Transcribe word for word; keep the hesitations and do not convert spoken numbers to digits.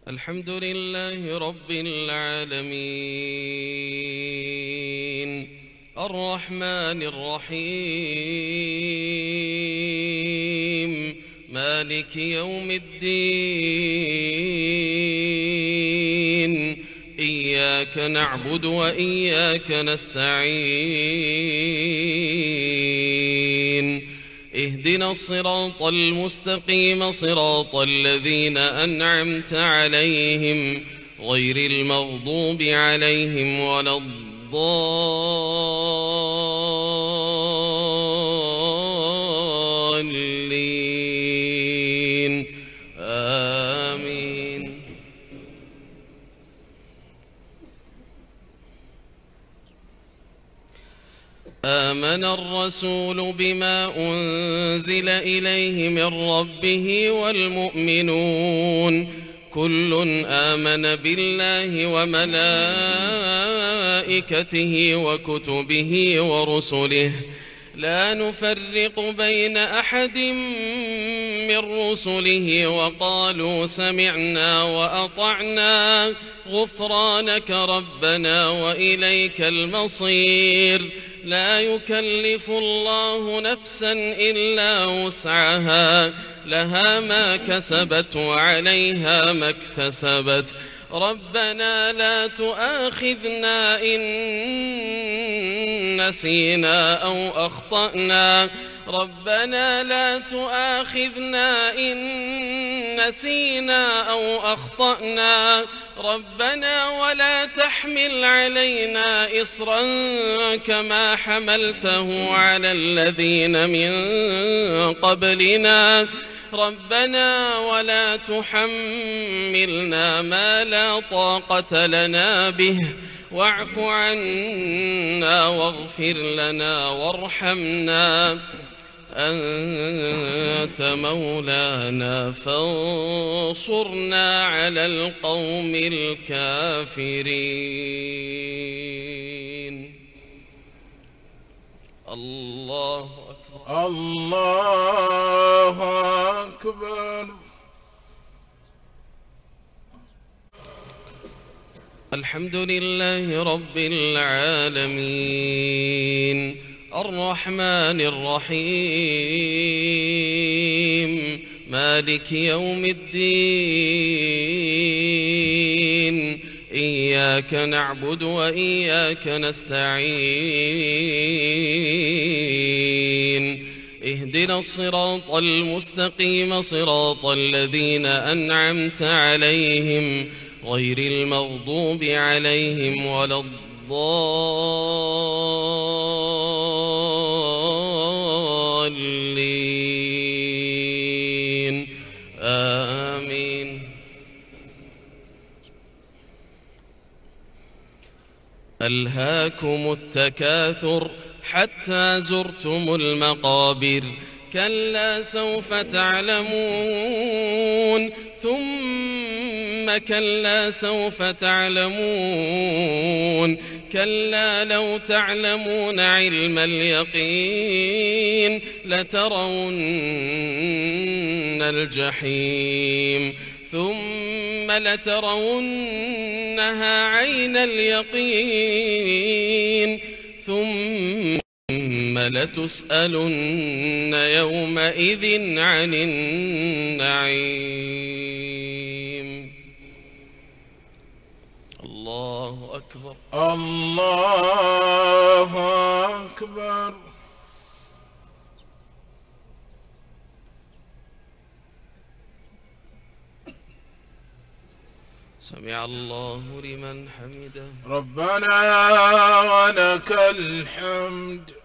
الحمد لله رب العالمين الرحمن الرحيم مالك يوم الدين إياك نعبد وإياك نستعين اهدنا الصراط المستقيم صراط الذين أنعمت عليهم غير المغضوب عليهم ولا الضالين آمين. آمن الرسول بما أنزل إليه من ربه والمؤمنون كل آمن بالله وملائكته وكتبه ورسله لا نفرق بين أحد من رسله وقالوا سمعنا وأطعنا غفرانك ربنا وإليك المصير لا يكلف الله نفسا إلا وسعها لها ما كسبت وعليها ما اكتسبت ربنا لا تؤاخذنا إن نسينا أو أخطأنا ربنا لا تؤاخذنا إن نسينا أو أخطأنا ربنا ولا تحمل علينا إصرا كما حملته على الذين من قبلنا ربنا ولا تحملنا ما لا طاقة لنا به واعف عنا واغفر لنا وارحمنا أنت مولانا فانصرنا على القوم الكافرين. الله أكبر الله أكبر. الحمد لله رب العالمين الرحمن الرحيم مالك يوم الدين إياك نعبد وإياك نستعين اهدنا الصراط المستقيم صراط الذين أنعمت عليهم غير المغضوب عليهم ولا الضالين آمين. ألهاكم التكاثر حتى زرتم المقابر كلا سوف تعلمون ثم كلا سوف تعلمون كلا لو تعلمون علم اليقين لترون الجحيم ثم لترونها عين اليقين ثم لتسألن يومئذ عن النعيم. الله أكبر الله أكبر. سمع الله لمن حمده ربنا ولك الحمد.